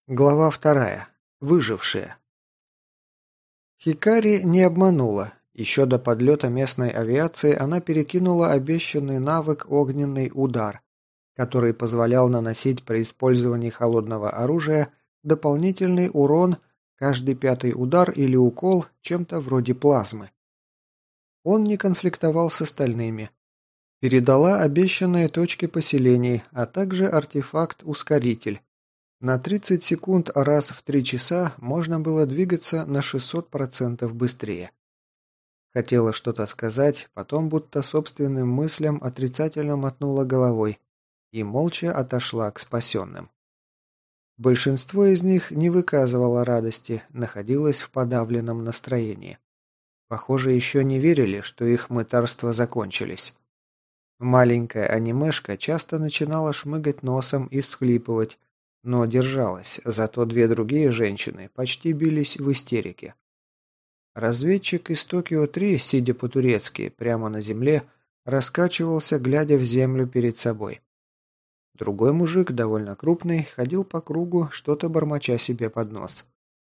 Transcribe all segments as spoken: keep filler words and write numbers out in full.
Глава вторая. Выжившие. Хикари не обманула. Еще до подлета местной авиации она перекинула обещанный навык «Огненный удар», который позволял наносить при использовании холодного оружия дополнительный урон каждый пятый удар или укол чем-то вроде плазмы. Он не конфликтовал с остальными. Передала обещанные точки поселений, а также артефакт-ускоритель. На тридцать секунд раз в три часа можно было двигаться на шестьсот процентов быстрее. Хотела что-то сказать, потом будто собственным мыслям отрицательно мотнула головой и молча отошла к спасенным. Большинство из них не выказывало радости, находилось в подавленном настроении. Похоже, еще не верили, что их мытарства закончились. Маленькая анимешка часто начинала шмыгать носом и всхлипывать, но держалась, зато две другие женщины почти бились в истерике. Разведчик из Токио три, сидя по-турецки, прямо на земле, раскачивался, глядя в землю перед собой. Другой мужик, довольно крупный, ходил по кругу, что-то бормоча себе под нос.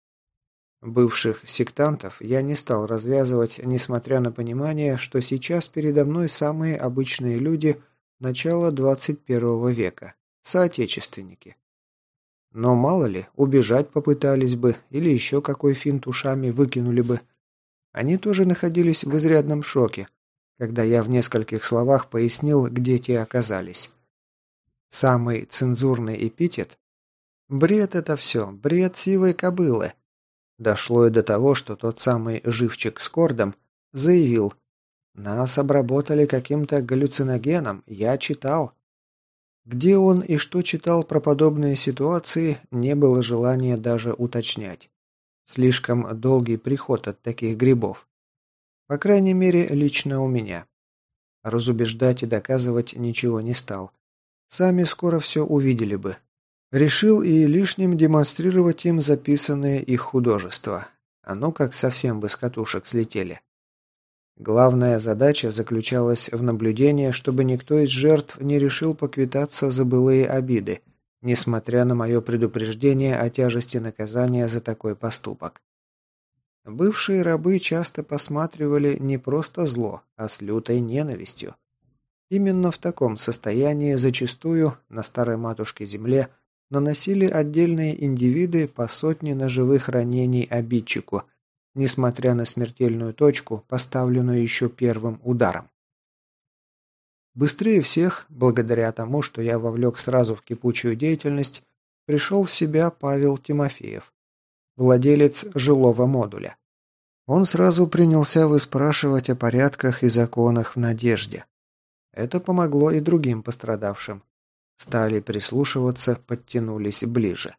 Бывших сектантов я не стал развязывать, несмотря на понимание, что сейчас передо мной самые обычные люди начала двадцать первого века, соотечественники. Но мало ли, убежать попытались бы, или еще какой финт ушами выкинули бы. Они тоже находились в изрядном шоке, когда я в нескольких словах пояснил, где те оказались. Самый цензурный эпитет – бред это все, бред сивой кобылы. Дошло и до того, что тот самый живчик с кордом заявил: «Нас обработали каким-то галлюциногеном, я читал». Где он и что читал про подобные ситуации, не было желания даже уточнять. Слишком долгий приход от таких грибов. По крайней мере, лично у меня. Разубеждать и доказывать ничего не стал. Сами скоро все увидели бы. Решил и лишним демонстрировать им записанные их художества. А ну как совсем бы с катушек слетели. Главная задача заключалась в наблюдении, чтобы никто из жертв не решил поквитаться за былые обиды, несмотря на мое предупреждение о тяжести наказания за такой поступок. Бывшие рабы часто посматривали не просто зло, а с лютой ненавистью. Именно в таком состоянии зачастую на старой матушке-земле наносили отдельные индивиды по сотне ножевых ранений обидчику, несмотря на смертельную точку, поставленную еще первым ударом. Быстрее всех, благодаря тому, что я вовлек сразу в кипучую деятельность, пришел в себя Павел Тимофеев, владелец жилого модуля. Он сразу принялся выспрашивать о порядках и законах в надежде. Это помогло и другим пострадавшим. Стали прислушиваться, подтянулись ближе.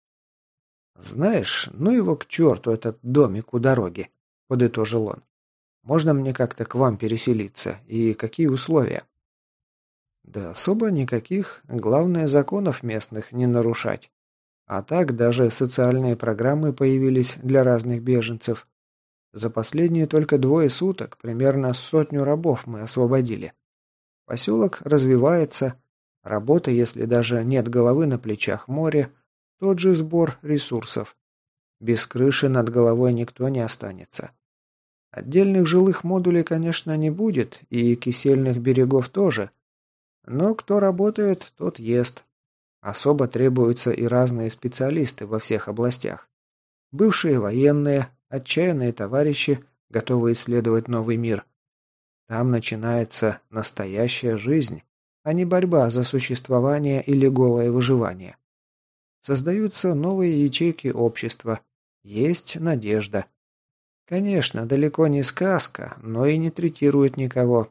«Знаешь, ну его к черту, этот домик у дороги», — подытожил он. «Можно мне как-то к вам переселиться? И какие условия?» «Да особо никаких. Главное, законов местных не нарушать. А так даже социальные программы появились для разных беженцев. За последние только двое суток примерно сотню рабов мы освободили. Поселок развивается. Работа, если даже нет головы на плечах, море. Тот же сбор ресурсов. Без крыши над головой никто не останется. Отдельных жилых модулей, конечно, не будет, и кисельных берегов тоже. Но кто работает, тот ест. Особо требуются и разные специалисты во всех областях. Бывшие военные, отчаянные товарищи, готовые исследовать новый мир. Там начинается настоящая жизнь, а не борьба за существование или голое выживание. Создаются новые ячейки общества. Есть надежда. Конечно, далеко не сказка, но и не третирует никого.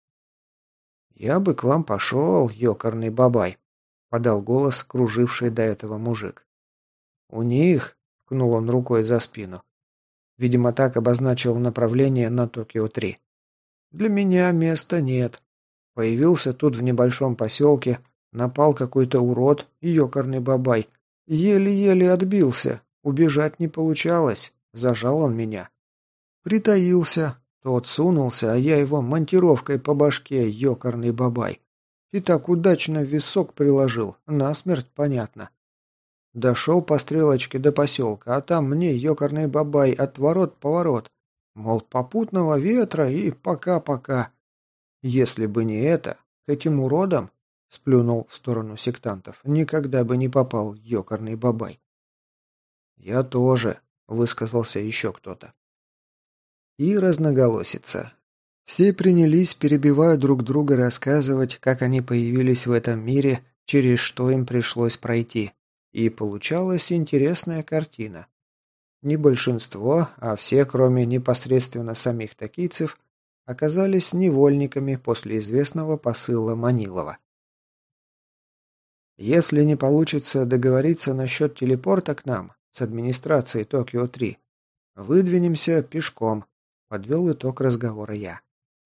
«Я бы к вам пошел, ёкарный бабай», — подал голос круживший до этого мужик. «У них», — ткнул он рукой за спину, видимо, так обозначил направление на Токио три. «Для меня места нет. Появился тут в небольшом поселке, напал какой-то урод, ёкарный бабай. Еле-еле отбился, убежать не получалось, зажал он меня. Притаился, тот сунулся, а я его монтировкой по башке, ёкарный бабай. И так удачно в висок приложил, насмерть понятно. Дошел по стрелочке до поселка, а там мне ёкарный бабай отворот-поворот. Мол, попутного ветра и пока-пока. Если бы не это, к этим уродам, сплюнул в сторону сектантов, никогда бы не попал ёкарный бабай. Я тоже, высказался еще кто-то. И разноголосица. Все принялись, перебивая друг друга, рассказывать, как они появились в этом мире, через что им пришлось пройти. И получалась интересная картина. Не большинство, а все, кроме непосредственно самих токийцев, оказались невольниками после известного посыла Манилова. Если не получится договориться насчет телепорта к нам с администрацией Токио три, выдвинемся пешком, подвел итог разговора я.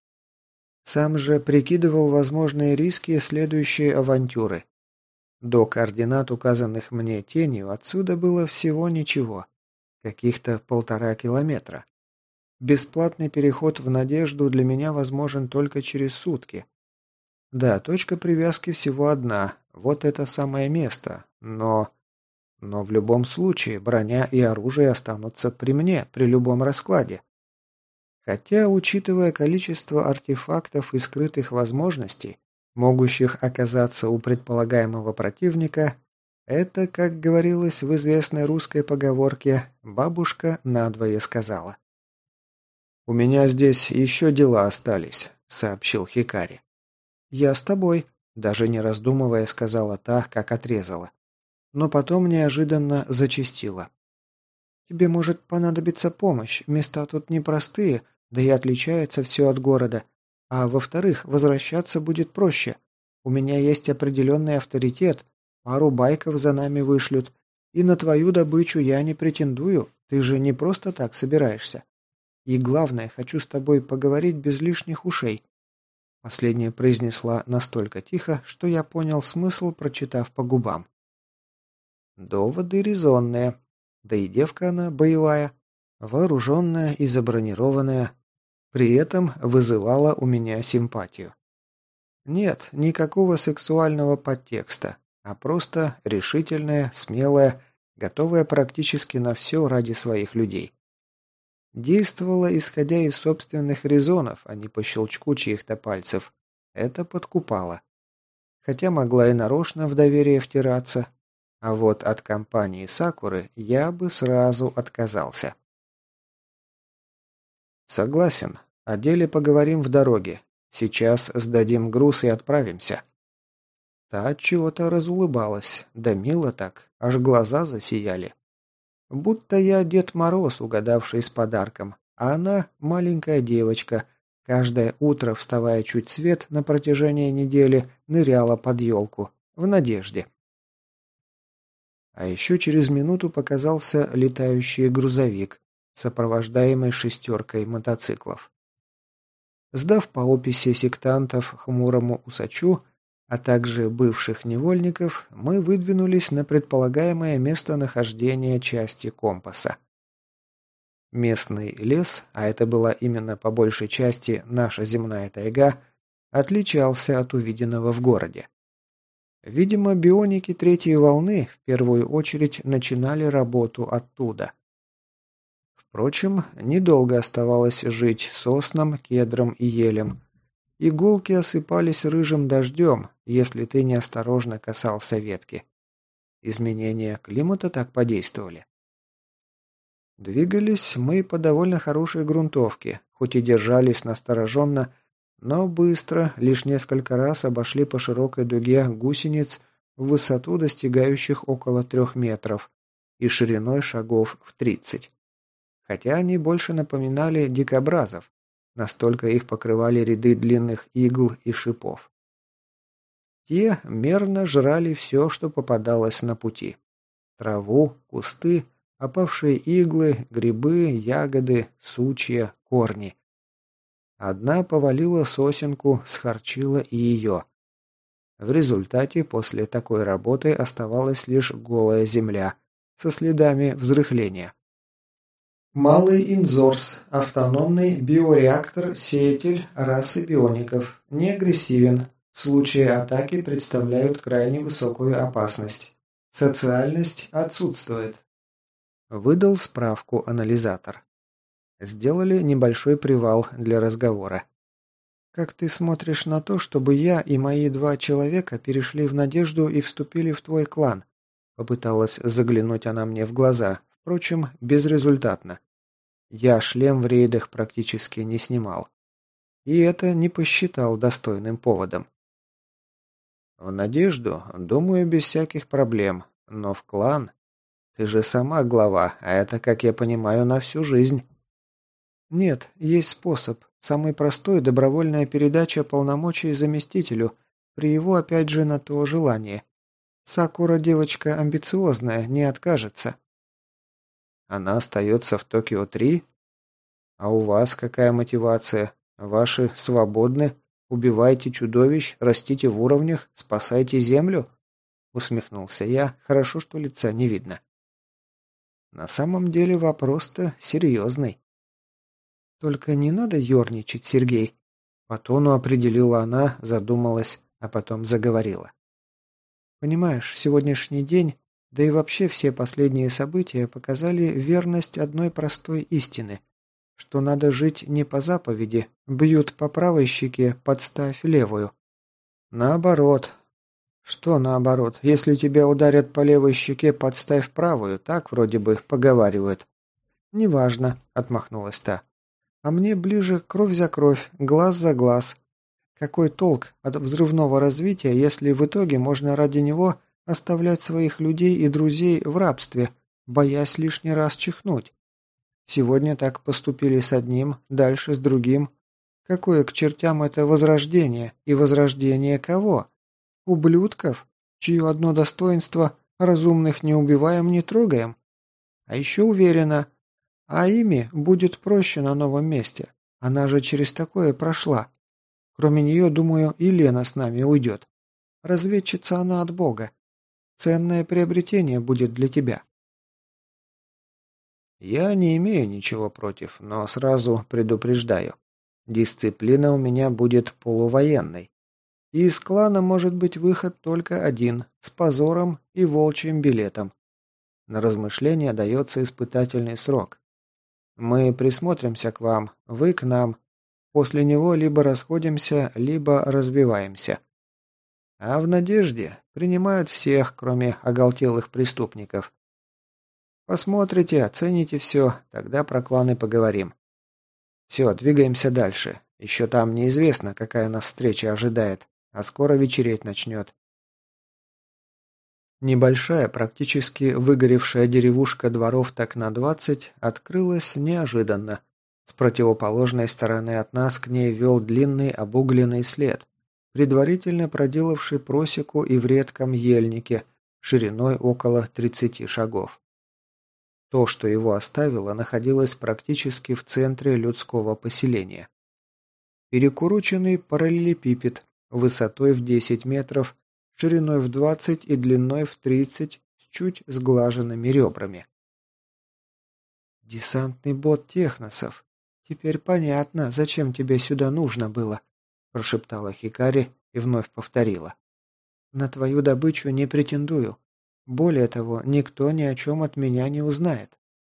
Сам же прикидывал возможные риски следующей авантюры. До координат, указанных мне тенью, отсюда было всего ничего. Каких-то полтора километра. Бесплатный переход в Надежду для меня возможен только через сутки. Да, точка привязки всего одна. Вот это самое место. Но... Но в любом случае броня и оружие останутся при мне при любом раскладе. Хотя, учитывая количество артефактов и скрытых возможностей, могущих оказаться у предполагаемого противника, это, как говорилось в известной русской поговорке, бабушка надвое сказала. «У меня здесь еще дела остались», — сообщил Хикари. «Я с тобой», — даже не раздумывая сказала та, как отрезала. Но потом неожиданно зачастила. «Тебе может понадобиться помощь, места тут непростые, да и отличается все от города. А во-вторых, возвращаться будет проще. У меня есть определенный авторитет, пару байков за нами вышлют, и на твою добычу я не претендую, ты же не просто так собираешься. И главное, хочу с тобой поговорить без лишних ушей». Последнее произнесла настолько тихо, что я понял смысл, прочитав по губам. Доводы резонные. Да и девка она боевая, вооруженная и забронированная. При этом вызывала у меня симпатию. Нет, никакого сексуального подтекста, а просто решительная, смелая, готовая практически на все ради своих людей. Действовала, исходя из собственных резонов, а не по щелчку чьих-то пальцев. Это подкупало. Хотя могла и нарочно в доверие втираться. А вот от компании «Сакуры» я бы сразу отказался. «Согласен. О деле поговорим в дороге. Сейчас сдадим груз и отправимся». Та от чего-то разулыбалась, да мило так, аж глаза засияли. Будто я Дед Мороз, угадавший с подарком, а она маленькая девочка, каждое утро, вставая чуть свет, на протяжении недели ныряла под елку, в надежде. А еще через минуту показался летающий грузовик, сопровождаемый шестеркой мотоциклов. Сдав по описи сектантов хмурому усачу, а также бывших невольников, мы выдвинулись на предполагаемое местонахождение части компаса. Местный лес, а это была именно по большей части наша земная тайга, отличался от увиденного в городе. Видимо, бионики третьей волны в первую очередь начинали работу оттуда. Впрочем, недолго оставалось жить соснам, кедрам и елям. Иголки осыпались рыжим дождем, если ты неосторожно касался ветки. Изменения климата так подействовали. Двигались мы по довольно хорошей грунтовке, хоть и держались настороженно, но быстро, лишь несколько раз обошли по широкой дуге гусениц в высоту, достигающих около трех метров, и шириной шагов в тридцать. Хотя они больше напоминали дикобразов, настолько их покрывали ряды длинных игл и шипов. Те мерно жрали все, что попадалось на пути. Траву, кусты, опавшие иглы, грибы, ягоды, сучья, корни. Одна повалила сосенку, схарчила и ее. В результате после такой работы оставалась лишь голая земля со следами взрыхления. Малый Инзорс. Автономный биореактор-сеятель расы биоников. Не агрессивен. В случае атаки представляют крайне высокую опасность. Социальность отсутствует. Выдал справку анализатор. Сделали небольшой привал для разговора. «Как ты смотришь на то, чтобы я и мои два человека перешли в Надежду и вступили в твой клан?» Попыталась заглянуть она мне в глаза, впрочем, безрезультатно. Я шлем в рейдах практически не снимал. И это не посчитал достойным поводом. «В Надежду, думаю, без всяких проблем, но в клан? Ты же сама глава, а это, как я понимаю, на всю жизнь». «Нет, есть способ. Самый простой – добровольная передача полномочий заместителю, при его, опять же, на то желании. Сакура девочка амбициозная, не откажется». «Она остается в Токио три? А у вас какая мотивация? Ваши свободны? Убивайте чудовищ, растите в уровнях, спасайте землю?» Усмехнулся я, хорошо, что лица не видно. На самом деле вопрос-то серьезный. «Только не надо ерничать, Сергей», — по тону определила она, задумалась, а потом заговорила. «Понимаешь, сегодняшний день, да и вообще все последние события показали верность одной простой истины, что надо жить не по заповеди, бьют по правой щеке, подставь левую. Наоборот. Что наоборот? Если тебя ударят по левой щеке, подставь правую, так вроде бы поговаривают». «Неважно», — отмахнулась та. «А мне ближе кровь за кровь, глаз за глаз. Какой толк от взрывного развития, если в итоге можно ради него оставлять своих людей и друзей в рабстве, боясь лишний раз чихнуть? Сегодня так поступили с одним, дальше с другим. Какое к чертям это возрождение? И возрождение кого? Ублюдков, чье одно достоинство – разумных не убиваем, не трогаем? А еще уверена, а ими будет проще на новом месте. Она же через такое прошла. Кроме нее, думаю, и Лена с нами уйдет. Разведчица она от Бога. Ценное приобретение будет для тебя». «Я не имею ничего против, но сразу предупреждаю. Дисциплина у меня будет полувоенной. И из клана может быть выход только один, с позором и волчьим билетом. На размышление дается испытательный срок. Мы присмотримся к вам, вы к нам. После него либо расходимся, либо разбиваемся. А в Надежде принимают всех, кроме оголтелых преступников. Посмотрите, оцените все, тогда про кланы поговорим. Все, двигаемся дальше. Еще там неизвестно, какая нас встреча ожидает, а скоро вечереть начнет». Небольшая, практически выгоревшая деревушка дворов так на двадцать открылась неожиданно. С противоположной стороны от нас к ней вел длинный обугленный след, предварительно проделавший просеку и в редком ельнике, шириной около тридцати шагов. То, что его оставило, находилось практически в центре людского поселения. Перекуроченный параллелепипед, высотой в десять метров, шириной в двадцать и длиной в тридцать, с чуть сглаженными ребрами. «Десантный бот техносов. Теперь понятно, зачем тебе сюда нужно было», – прошептала Хикари и вновь повторила. «На твою добычу не претендую. Более того, никто ни о чем от меня не узнает».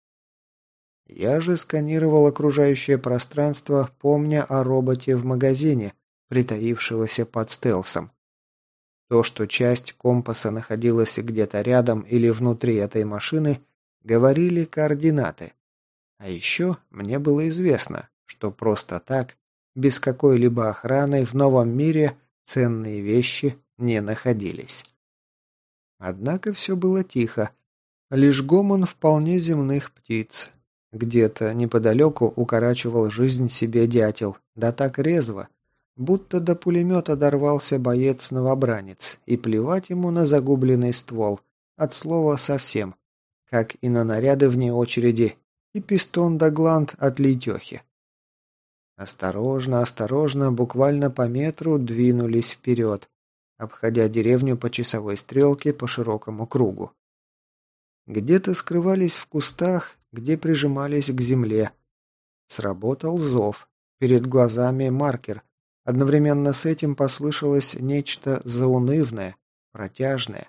Я же сканировал окружающее пространство, помня о роботе в магазине, притаившегося под стелсом. То, что часть компаса находилась где-то рядом или внутри этой машины, говорили координаты. А еще мне было известно, что просто так, без какой-либо охраны в новом мире ценные вещи не находились. Однако все было тихо, лишь гомон вполне земных птиц. Где-то неподалеку укорачивал жизнь себе дятел, да так резво, будто до пулемета дорвался боец-новобранец, и плевать ему на загубленный ствол, от слова совсем, как и на наряды вне очереди, и пистон да гланд от лейтехи. Осторожно, осторожно, буквально по метру двинулись вперед, обходя деревню по часовой стрелке по широкому кругу. Где-то скрывались в кустах, где прижимались к земле. Сработал зов. Перед глазами маркер. Одновременно с этим послышалось нечто заунывное, протяжное,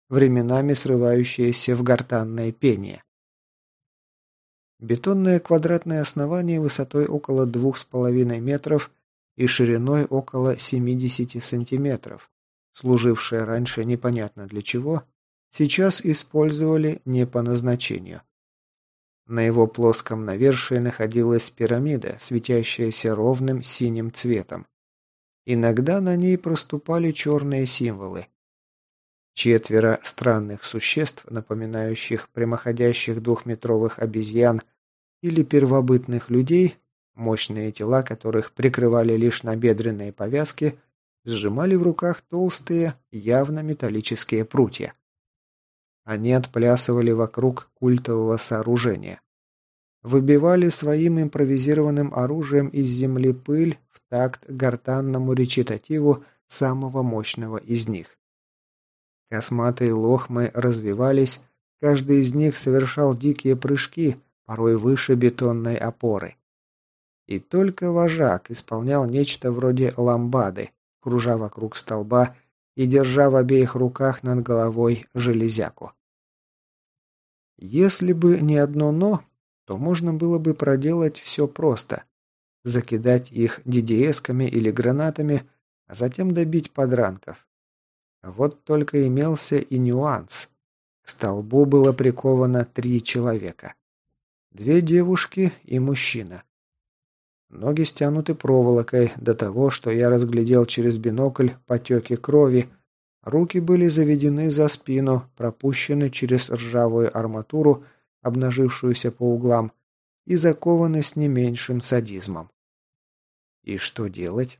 временами срывающееся в гортанное пение. Бетонное квадратное основание высотой около двух с половиной метров и шириной около семидесяти сантиметров, служившее раньше непонятно для чего, сейчас использовали не по назначению. На его плоском навершии находилась пирамида, светящаяся ровным синим цветом. Иногда на ней проступали черные символы. Четверо странных существ, напоминающих прямоходящих двухметровых обезьян или первобытных людей, мощные тела которых прикрывали лишь набедренные повязки, сжимали в руках толстые, явно металлические прутья. Они отплясывали вокруг культового сооружения. Выбивали своим импровизированным оружием из земли пыль в такт гортанному речитативу самого мощного из них. Косматые лохмы развивались, каждый из них совершал дикие прыжки, порой выше бетонной опоры. И только вожак исполнял нечто вроде ламбады, кружа вокруг столба и держа в обеих руках над головой железяку. Если бы не одно «но», то можно было бы проделать все просто. Закидать их ди ди эсками или гранатами, а затем добить подранков. Вот только имелся и нюанс. К столбу было приковано три человека. Две девушки и мужчина. Ноги стянуты проволокой до того, что я разглядел через бинокль потеки крови. Руки были заведены за спину, пропущены через ржавую арматуру, обнажившуюся по углам, и закованы с не меньшим садизмом. И что делать?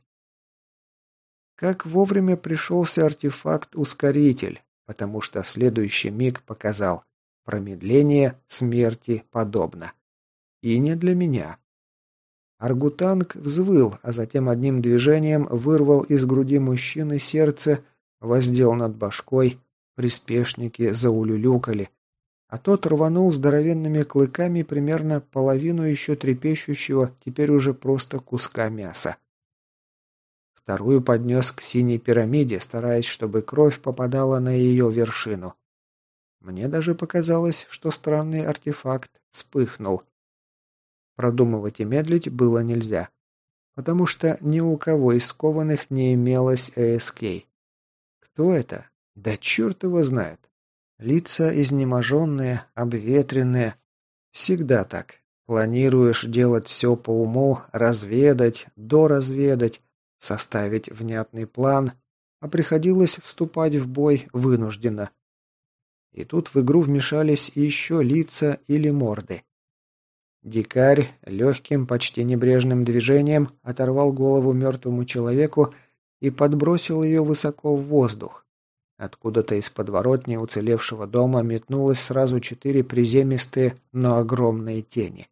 Как вовремя пришелся артефакт-ускоритель, потому что следующий миг показал: промедление смерти подобно. И не для меня. Аргутанг взвыл, а затем одним движением вырвал из груди мужчины сердце, воздел над башкой, приспешники заулюлюкали, а тот рванул здоровенными клыками примерно половину еще трепещущего, теперь уже просто куска мяса. Вторую поднес к синей пирамиде, стараясь, чтобы кровь попадала на ее вершину. Мне даже показалось, что странный артефакт вспыхнул. Продумывать и медлить было нельзя, потому что ни у кого из скованных не имелось эй эс кей. Кто это? Да черт его знает. Лица изнеможенные, обветренные. Всегда так. Планируешь делать все по уму, разведать, доразведать, составить внятный план, а приходилось вступать в бой вынужденно. И тут в игру вмешались еще лица или морды. Дикарь легким, почти небрежным движением оторвал голову мертвому человеку и подбросил ее высоко в воздух. Откуда-то из подворотни уцелевшего дома метнулось сразу четыре приземистые, но огромные тени.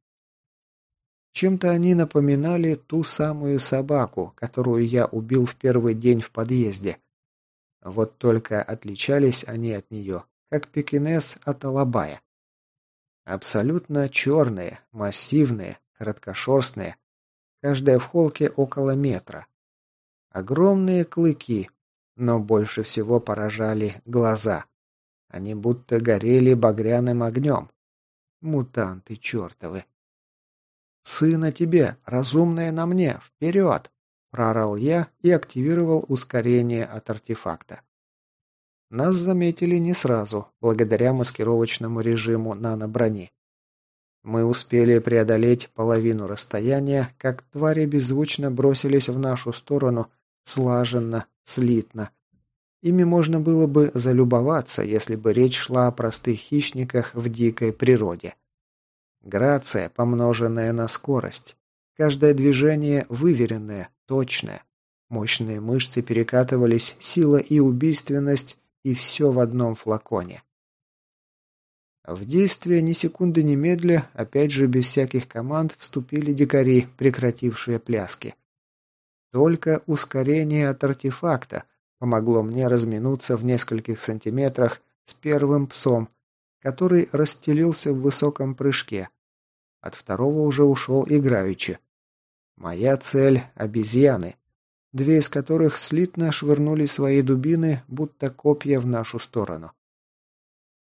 Чем-то они напоминали ту самую собаку, которую я убил в первый день в подъезде. Вот только отличались они от нее, как пекинес от алабая. Абсолютно черные, массивные, короткошерстные, каждая в холке около метра. Огромные клыки, но больше всего поражали глаза. Они будто горели багряным огнем. Мутанты чертовы. «Сына тебе, разумное на мне, вперед!» – проорал я и активировал ускорение от артефакта. Нас заметили не сразу, благодаря маскировочному режиму нано-брони. Мы успели преодолеть половину расстояния, как твари беззвучно бросились в нашу сторону, слаженно, слитно. Ими можно было бы залюбоваться, если бы речь шла о простых хищниках в дикой природе. Грация, помноженная на скорость. Каждое движение выверенное, точное. Мощные мышцы перекатывались, сила и убийственность, и все в одном флаконе. В действие ни секунды немедля, опять же без всяких команд, вступили дикари, прекратившие пляски. Только ускорение от артефакта помогло мне разминуться в нескольких сантиметрах с первым псом, который расстелился в высоком прыжке. От второго уже ушел играючи. Моя цель — обезьяны, две из которых слитно швырнули свои дубины, будто копья в нашу сторону.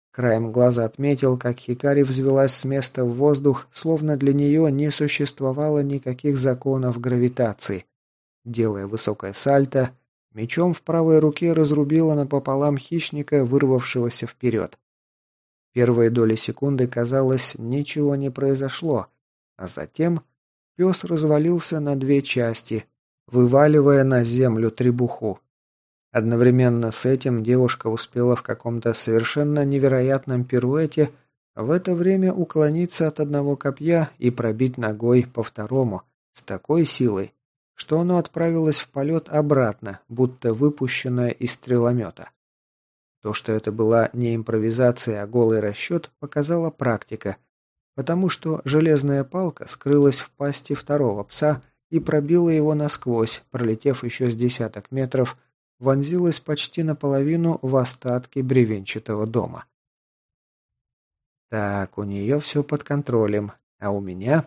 Краем глаза отметил, как Хикари взвелась с места в воздух, словно для нее не существовало никаких законов гравитации. Делая высокое сальто, мечом в правой руке разрубила напополам хищника, вырвавшегося вперед. Первые доли секунды, казалось, ничего не произошло, а затем пес развалился на две части, вываливая на землю требуху. Одновременно с этим девушка успела в каком-то совершенно невероятном пируэте в это время уклониться от одного копья и пробить ногой по второму с такой силой, что оно отправилось в полет обратно, будто выпущенное из стреломета. То, что это была не импровизация, а голый расчет, показала практика, потому что железная палка скрылась в пасти второго пса и пробила его насквозь, пролетев еще с десяток метров, вонзилась почти наполовину в остатки бревенчатого дома. Так, у нее все под контролем, а у меня...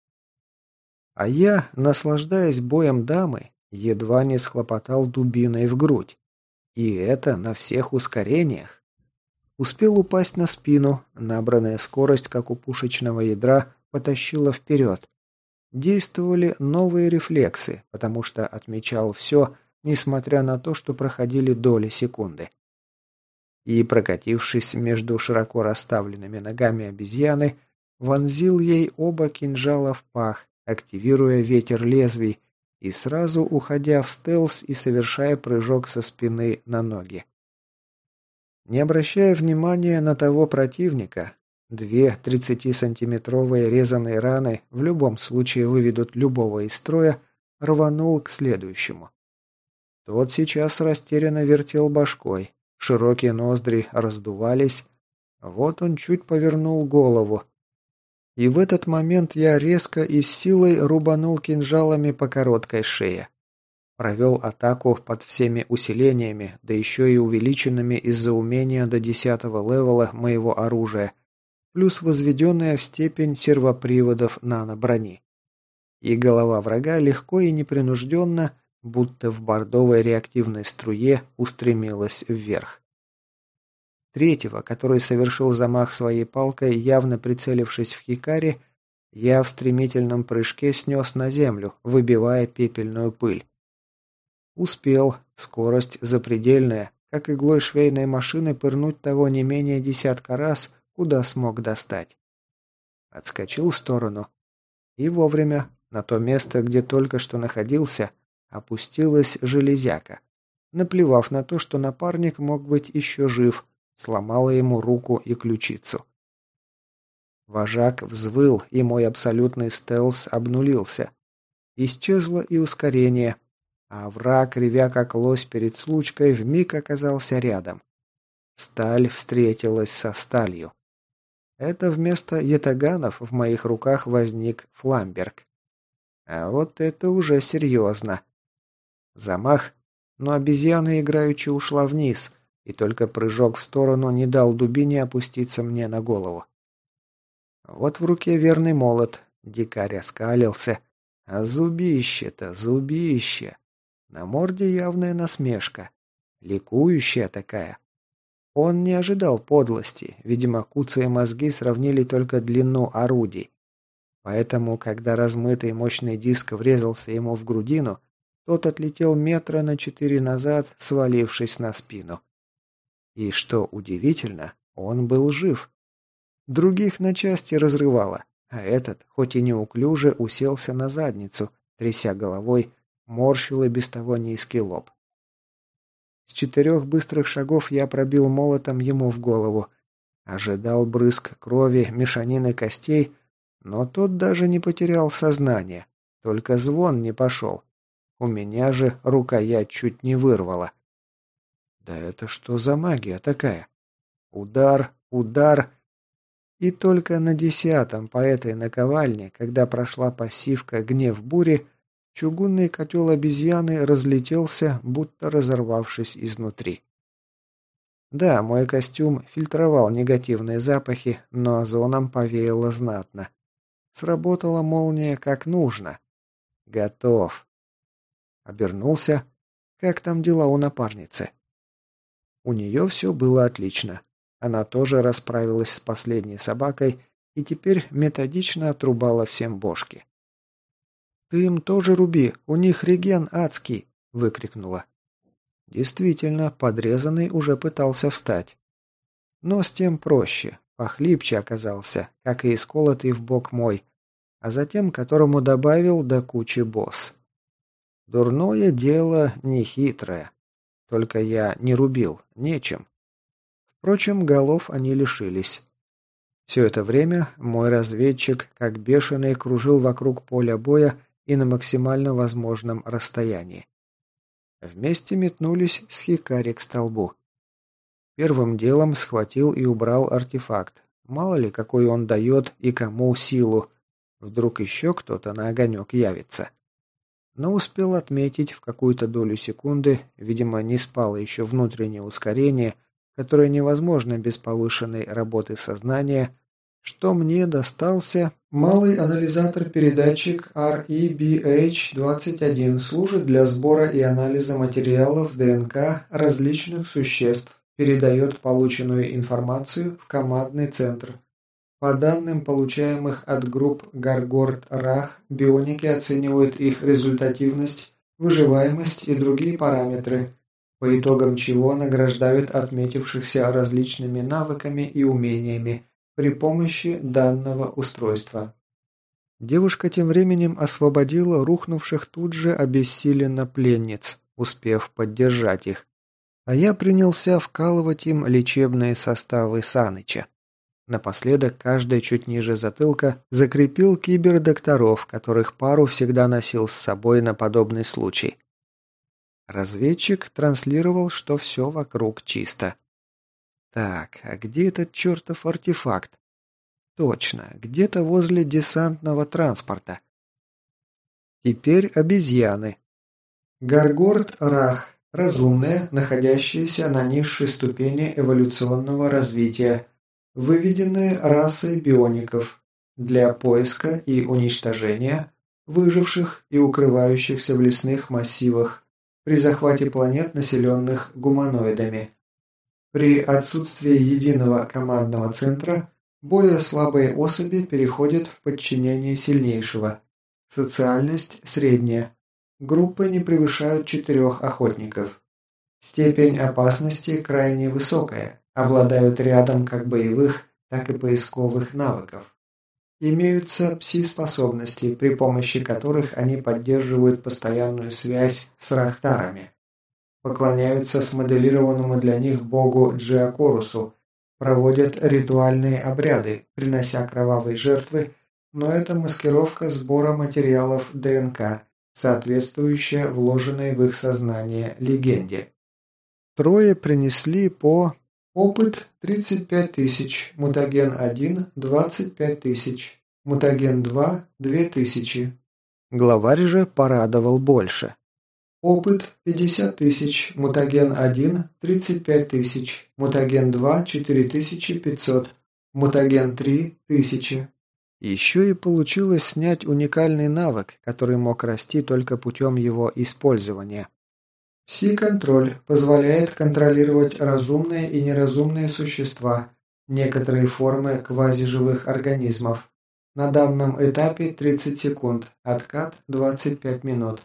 А я, наслаждаясь боем дамы, едва не схлопотал дубиной в грудь. И это на всех ускорениях. Успел упасть на спину, набранная скорость, как у пушечного ядра, потащила вперед. Действовали новые рефлексы, потому что отмечал все, несмотря на то, что проходили доли секунды. И, прокатившись между широко расставленными ногами обезьяны, вонзил ей оба кинжала в пах, активируя ветер лезвий, и сразу уходя в стелс и совершая прыжок со спины на ноги. Не обращая внимания на того противника, две тридцатисантиметровые резаные раны в любом случае выведут любого из строя, рванул к следующему. Тот сейчас растерянно вертел башкой, широкие ноздри раздувались, вот он чуть повернул голову. И в этот момент я резко и с силой рубанул кинжалами по короткой шее. Провел атаку под всеми усилениями, да еще и увеличенными из-за умения до десятого левела моего оружия, плюс возведенная в степень сервоприводов нано-брони. И голова врага легко и непринужденно, будто в бордовой реактивной струе, устремилась вверх. Третьего, который совершил замах своей палкой, явно прицелившись в Хикари, я в стремительном прыжке снес на землю, выбивая пепельную пыль. Успел, скорость запредельная, как иглой швейной машины пырнуть того не менее десятка раз, куда смог достать. Отскочил в сторону. И вовремя, на то место, где только что находился, опустилась железяка. Наплевав на то, что напарник мог быть еще жив, сломала ему руку и ключицу. Вожак взвыл, и мой абсолютный стелс обнулился. Исчезло и ускорение, а враг, ревя как лось перед случкой, вмиг оказался рядом. Сталь встретилась со сталью. Это вместо ятаганов в моих руках возник фламберг. А вот это уже серьезно. Замах, но обезьяна играючи ушла вниз, и только прыжок в сторону не дал дубине опуститься мне на голову. Вот в руке верный молот, дикарь оскалился, а зубище-то, зубище. На морде явная насмешка, ликующая такая. Он не ожидал подлости, видимо, куцые мозги сравнили только длину орудий. Поэтому, когда размытый мощный диск врезался ему в грудину, тот отлетел метра на четыре назад, свалившись на спину. И что удивительно, он был жив. Других на части разрывало, а этот, хоть и неуклюже, уселся на задницу, тряся головой, морщил и без того низкий лоб. С четырех быстрых шагов я пробил молотом ему в голову. Ожидал брызг крови, мешанины костей, но тот даже не потерял сознание, только звон не пошел. У меня же рукоять чуть не вырвала. Да это что за магия такая? Удар, удар. И только на десятом по этой наковальне, когда прошла пассивка «Гнев бури», чугунный котел обезьяны разлетелся, будто разорвавшись изнутри. Да, мой костюм фильтровал негативные запахи, но озоном повеяло знатно. Сработала молния как нужно. Готов. Обернулся. Как там дела у напарницы? У нее все было отлично. Она тоже расправилась с последней собакой и теперь методично отрубала всем бошки. «Ты им тоже руби, у них реген адский!» – выкрикнула. Действительно, подрезанный уже пытался встать. Но с тем проще, похлипче оказался, как и исколотый в бок мой, а затем которому добавил до кучи босс. Дурное дело нехитрое. Только я не рубил, нечем. Впрочем, голов они лишились. Все это время мой разведчик, как бешеный, кружил вокруг поля боя и на максимально возможном расстоянии. Вместе метнулись с Хикари к столбу. Первым делом схватил и убрал артефакт. Мало ли, какой он дает и кому силу. Вдруг еще кто-то на огонек явится. Но успел отметить в какую-то долю секунды, видимо, не спало еще внутреннее ускорение, которое невозможно без повышенной работы сознания, что мне достался малый анализатор-передатчик эр и би эйч двадцать один, служит для сбора и анализа материалов ДНК различных существ, передает полученную информацию в командный центр. По данным, получаемых от групп Гаргорд-Рах, бионики оценивают их результативность, выживаемость и другие параметры, по итогам чего награждают отметившихся различными навыками и умениями при помощи данного устройства. Девушка тем временем освободила рухнувших тут же обессиленно пленниц, успев поддержать их, а я принялся вкалывать им лечебные составы Саныча. Напоследок, каждый чуть ниже затылка закрепил кибердокторов, которых пару всегда носил с собой на подобный случай. Разведчик транслировал, что все вокруг чисто. Так, а где этот чертов артефакт? Точно, где-то возле десантного транспорта. Теперь обезьяны. Гаргорд-Рах. Разумные, находящиеся на низшей ступени эволюционного развития. Выведенные расой биоников для поиска и уничтожения выживших и укрывающихся в лесных массивах при захвате планет, населенных гуманоидами. При отсутствии единого командного центра более слабые особи переходят в подчинение сильнейшего. Социальность средняя. Группы не превышают четырех охотников. Степень опасности крайне высокая. Обладают рядом как боевых, так и поисковых навыков. Имеются пси-способности, при помощи которых они поддерживают постоянную связь с рахтарами. Поклоняются смоделированному для них богу Джиакорусу, проводят ритуальные обряды, принося кровавые жертвы, но это маскировка сбора материалов ДНК, соответствующая вложенной в их сознание легенде. Трое принесли по... Опыт тридцать пять тысяч, мутаген один – двадцать пять тысяч, мутаген два – две тысячи. Главарь же порадовал больше. Опыт пятьдесят тысяч, мутаген один – тридцать пять тысяч, мутаген два – четыре тысячи пятьсот, мутаген три – тысяча. Еще и получилось снять уникальный навык, который мог расти только путем его использования. Пси-контроль позволяет контролировать разумные и неразумные существа, некоторые формы квазиживых организмов. На данном этапе тридцать секунд, откат двадцать пять минут.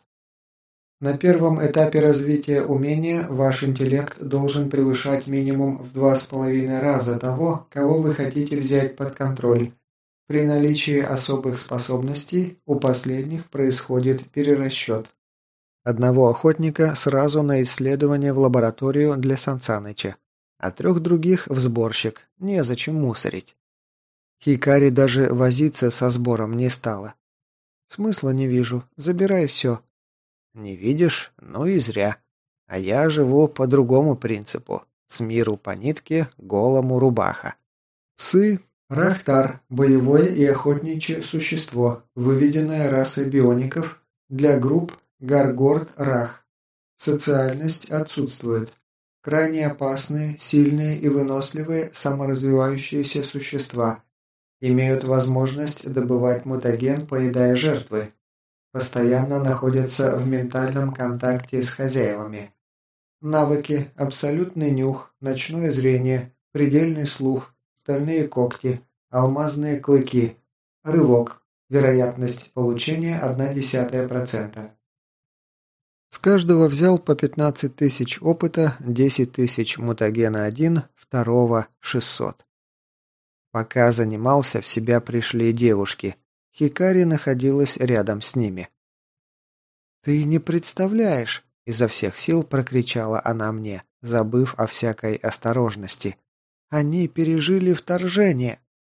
На первом этапе развития умения ваш интеллект должен превышать минимум в два с половиной раза того, кого вы хотите взять под контроль. При наличии особых способностей у последних происходит перерасчет. Одного охотника сразу на исследование в лабораторию для Сансаныча, а трех других в сборщик, незачем мусорить. Хикари даже возиться со сбором не стала. Смысла не вижу, забирай все. Не видишь? Ну и зря. А я живу по другому принципу. С миру по нитке, голому рубаха. Псы. Рахтар. Боевое и охотничье существо, выведенное расой биоников для групп Гаргорд-Рах. Социальность отсутствует. Крайне опасные, сильные и выносливые саморазвивающиеся существа. Имеют возможность добывать мутаген, поедая жертвы. Постоянно находятся в ментальном контакте с хозяевами. Навыки: абсолютный нюх, ночное зрение, предельный слух, стальные когти, алмазные клыки, рывок, вероятность получения одна десятая процента. С каждого взял по пятнадцать тысяч опыта, десять тысяч мутагена один, второго шестьсот. Пока занимался, в себя пришли девушки. Хикари находилась рядом с ними. «Ты не представляешь!» – изо всех сил прокричала она мне, забыв о всякой осторожности. «Они пережили вторжение!